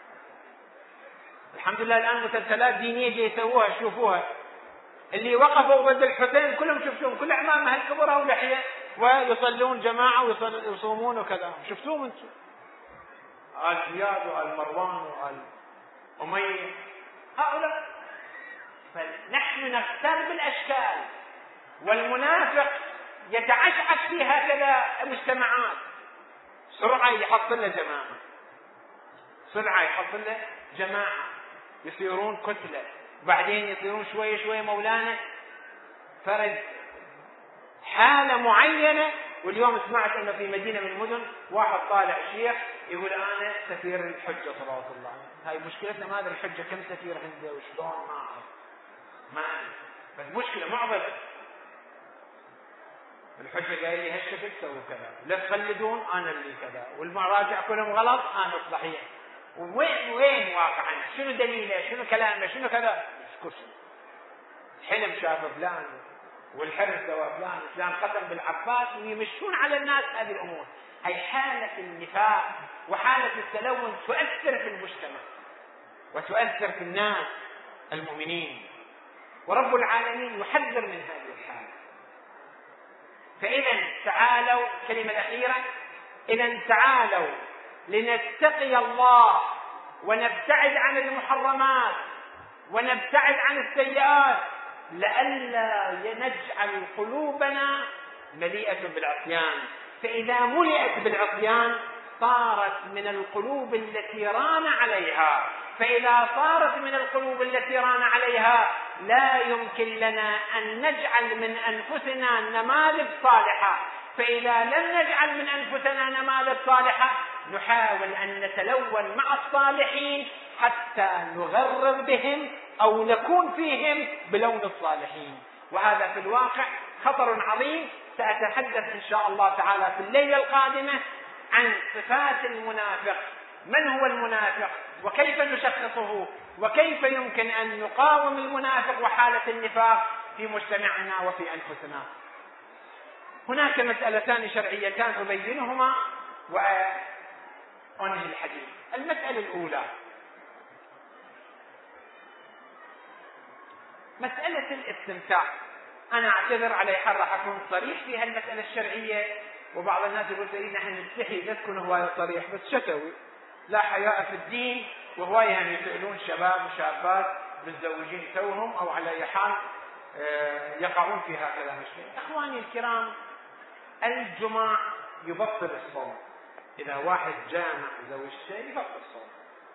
الحمد لله الآن مسلسلات دينية جاي يسووها، شوفوها. اللي وقفوا ضد الحسين كلهم شفتوهم، كل عمامة هالكبرها ولحية ويصلون جماعة ويصومون وكذا. شفتوهم انتم؟ آل زياد وآل مروان وآل أمية هؤلاء. فنحن نختار بالأشكال، والمنافق يتعشعش في هكذا مجتمعات. سرعة يحط له جماعة، سرعة يحط له جماعة، يصيرون كتلة، وبعدين يصيرون شوية شوية مولانا فرد حالة معينة. واليوم سمعت أنه في مدينة من المدن واحد طالع شيخ يقول أنا سفير الحجة صلوات الله عليه. هاي مشكلتنا، ما أدري الحجة كم سفير عنده وشلون، ما أعرف ما أعرف بس مشكلة معضلة. الحجة قايل لي هالشكل سووا كذا، لا تخلدون أنا اللي كذا، والمراجع كلهم غلط أنا الصحيح. وين وين واقعا؟ شنو دليله؟ شنو كلامه؟ شنو كذا؟ اسكت. الحلم شاف فلان والحرس سوى فلان، الإسلام قسم بالعباس، ويمشون على الناس هذه الأمور. هي حالة النفاق وحالة التلون تؤثر في المجتمع وتؤثر في الناس المؤمنين، ورب العالمين يحذر من هذه الحالة. فإذا تعالوا، كلمة الأخيرة، إذا تعالوا لنتقي الله ونبتعد عن المحرمات ونبتعد عن السيئات، لئلا نجعل قلوبنا مليئة بالعصيان. فإذا ملئت بالعصيان صارت من القلوب التي ران عليها، فإذا صارت من القلوب التي ران عليها لا يمكن لنا أن نجعل من أنفسنا نماذج صالحة. فإذا لم نجعل من أنفسنا نماذج صالحة نحاول أن نتلون مع الصالحين حتى نغرر بهم أو نكون فيهم بلون الصالحين، وهذا في الواقع خطر عظيم. سأتحدث إن شاء الله تعالى في الليلة القادمة عن صفات المنافق، من هو المنافق وكيف نشخصه وكيف يمكن أن نقاوم المنافق وحالة النفاق في مجتمعنا وفي أنفسنا. هناك مسألتان شرعيتان أبينهما وأنهي الحديث. المسألة الأولى مسألة الاستمتاع. أنا أعتذر على حال راح أكون صريح في هالمسألة الشرعية، وبعض الناس يقول سيدنا نحن نستحي لا تكون هواية صريح، بس شتوي لا حياء في الدين، وهواية يعني يسألون شباب وشابات متزوجين توهم أو على أي حال يقعون في هكذا مشكلة. أخواني الكرام، الجماع يبطل الصوم. إذا واحد جامع زوجته يبطل الصوم،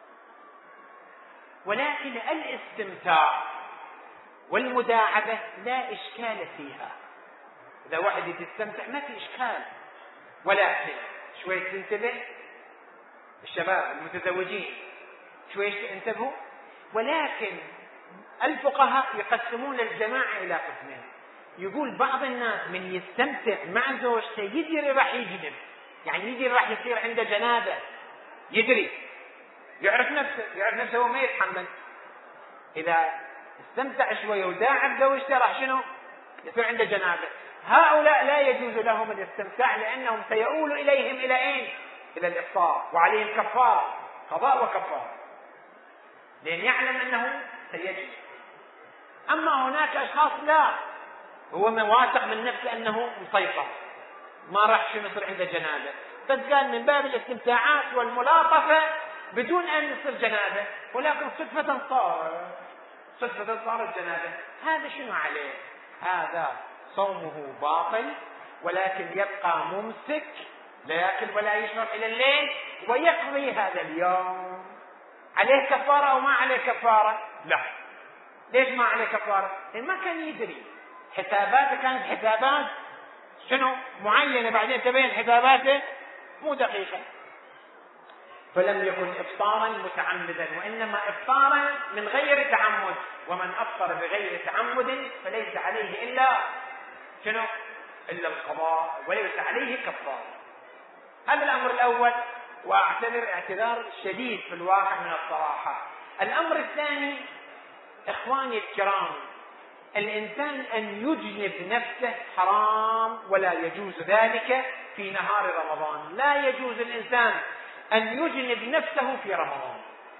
ولكن الاستمتاع والمداعبة لا إشكال فيها. إذا واحد يستمتع ما في إشكال، ولكن شوية تنتبه الشباب المتزوجين، شوية انتبهوا. ولكن الفقهاء يقسمون الجماعة إلى قسمين. يقول بعض الناس من يستمتع مع زوجته يدري راح يجنب، يعني يدري راح يصير عنده جنابة، يدري يعرف نفسه يعرف نفسه هو ما يتحمل. إذا استمتع شوية وداعب زوجته راح شنو يصير عنده جنابة. هؤلاء لا يجوز لهم الاستمتاع لأنهم سيؤول إليهم إلى أين؟ إلى الإفطار، وعليهم كفارة، قضاء وكفارة، لأن يعلم أنه سيجب. أما هناك أشخاص لا، هو واثق من نفسه أنه مسيطر، ما راح يصير عنده جنابة، بس قال من باب الاستمتاعات والملاطفة بدون أن يصير جنابة، ولكن صدفة صار صدفة صارت جنابة. هذا شنو عليه؟ هذا صومه باطل، ولكن يبقى ممسك، لا يأكل ولا يشرب إلى الليل، ويقضي هذا اليوم. عليه كفارة أو ما عليه كفارة؟ لا. ليش ما عليه كفارة؟ لأن ما كان يدري، حساباته كانت حسابات شنو معينة، بعدين تبين حساباته مو دقيقة، فلم يكن إفطارا متعمدا، وإنما إفطارا من غير تعمد. ومن أفطر بغير تعمد فليس عليه إلا شنو؟ إلا القضاء، وليس عليه كفارة. هذا الأمر الأول، وأعتذر اعتذار شديد في الواقع من الصراحة. الأمر الثاني إخواني الكرام، الإنسان أن يجنب نفسه حرام، ولا يجوز ذلك في نهار رمضان. لا يجوز الإنسان أن يجنب نفسه في رمضان،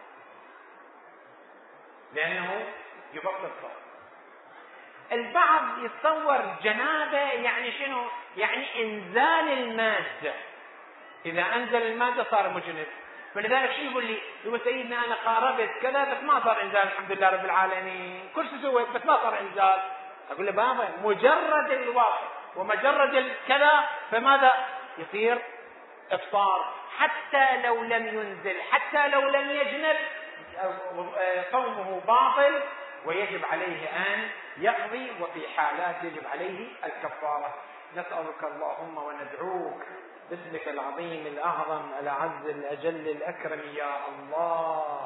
لأنه يبطل صوم. البعض يتصور جنابة يعني شنو؟ يعني إنزال المادة، إذا أنزل المادة صار مجنب. فلذلك شو يقول لي؟ يقول سيدنا أنا قاربت كذا بس ما صار إنزال، الحمد لله رب العالمين، كل شيء سويت بس ما صار إنزال. أقول له بابا مجرد الوقت ومجرد الكذا فماذا يصير؟ إفطار، حتى لو لم ينزل، حتى لو لم يجنب، صومه باطل ويجب عليه أن يقضي، وفي حالات يجب عليه الكفارة. نسألك اللهم وندعوك باسمك العظيم الأعظم الأعز الأجل الأكرم يا الله.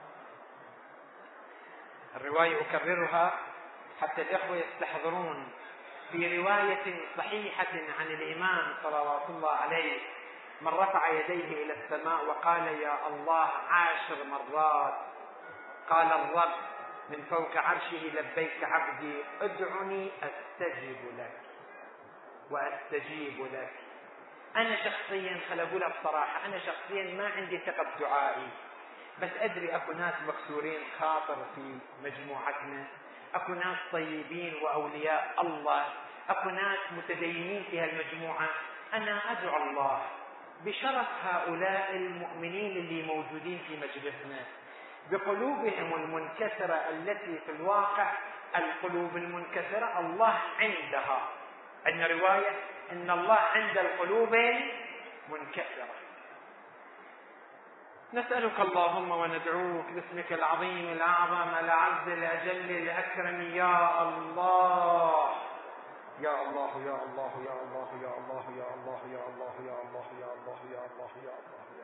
الرواية أكررها حتى الإخوة يستحضرون. في رواية صحيحة عن الإمام صلوات الله عليه، من رفع يديه إلى السماء وقال يا الله عشر مرات، قال الرب من فوق عرشه لبيك عبدي، ادعني أستجيب لك وأستجيب لك. أنا شخصيا خل أقولها بصراحة، أنا شخصيا ما عندي ثقة بدعائي، بس أدري أكو ناس مكسورين خاطر في مجموعتنا، أكو ناس طيبين وأولياء الله، أكو ناس متدينين في هالمجموعة. أنا أدعو الله بشرف هؤلاء المؤمنين اللي موجودين في مجلسنا، بقلوبهم المنكسرة التي في الواقع القلوب المنكسرة الله عندها. عندنا رواية إن الله عند القلوب المنكسرة. نسألك اللهم وندعوك باسمك العظيم الأعظم الأعز الأجل الأكرم يا الله يا الله يا الله يا الله يا الله يا الله يا الله يا الله يا الله يا الله يا الله يا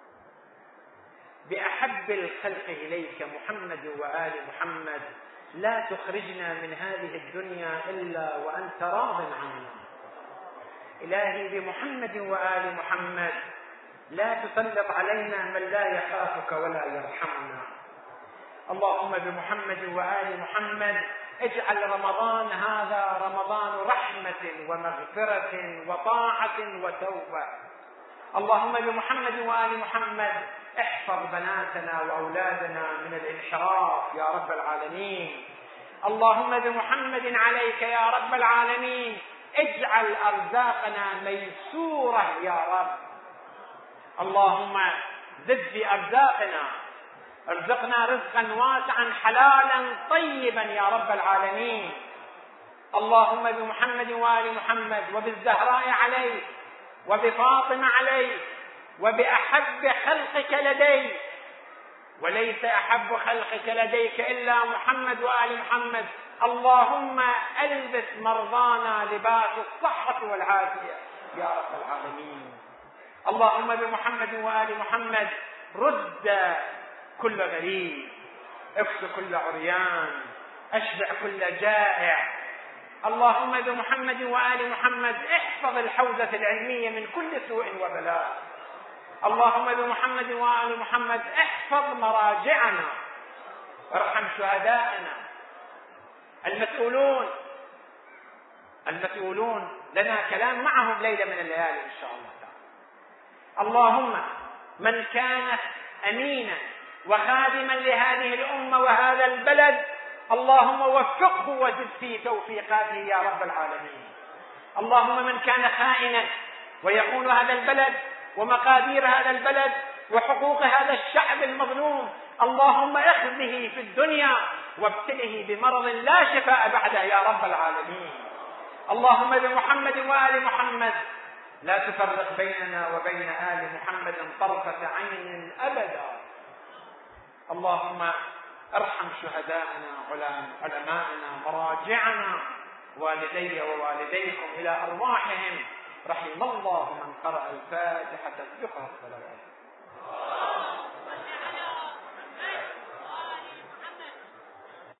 بأحب الخلق إليك محمد وآل محمد، لا تخرجنا من هذه الدنيا إلا وأنت راض عنا. إلهي بمحمد وآل محمد لا تسلط علينا من لا يخافك ولا يرحمنا. اللهم بمحمد وآل محمد اجعل رمضان هذا رمضان رحمة ومغفرة وطاعة وتوبة. اللهم بمحمد وآل محمد احفظ بناتنا وأولادنا من الانحراف يا رب العالمين. اللهم بمحمد عليك يا رب العالمين اجعل أرزاقنا ميسورة يا رب. اللهم زد في أرزاقنا، ارزقنا رزقا واسعا حلالا طيبا يا رب العالمين. اللهم بمحمد وآل محمد وبالزهراء عليه وبفاطمة عليه وبأحب خلقك لديك، وليس أحب خلقك لديك إلا محمد وآل محمد. اللهم ألبس مرضانا لباس الصحة والعافية يا رب العالمين. اللهم بمحمد وآل محمد رد كل غريب، اكس كل عريان، اشبع كل جائع. اللهم بمحمد وآل محمد احفظ الحوزة العلمية من كل سوء وبلاء. اللهم بمحمد وآل محمد احفظ مراجعنا، ارحم شهدائنا المسؤولون المسؤولون لنا كلام معهم ليلة من الليالي إن شاء الله تعالى. اللهم من كان أمينا وخادما لهذه الأمة وهذا البلد اللهم وفقه وزد في توفيقاته يا رب العالمين. اللهم من كان خائنا ويخون هذا البلد ومقادير هذا البلد وحقوق هذا الشعب المظلوم اللهم اخذه في الدنيا وابتله بمرض لا شفاء بعده يا رب العالمين. اللهم بمحمد وآل محمد لا تفرق بيننا وبين آل محمد طرفة عين أبدا. اللهم ارحم شهداءنا علماءنا مراجعنا والدي ووالديكم إلى أرواحهم. رحم الله من قرأ الفاتحة بخمس صلوات.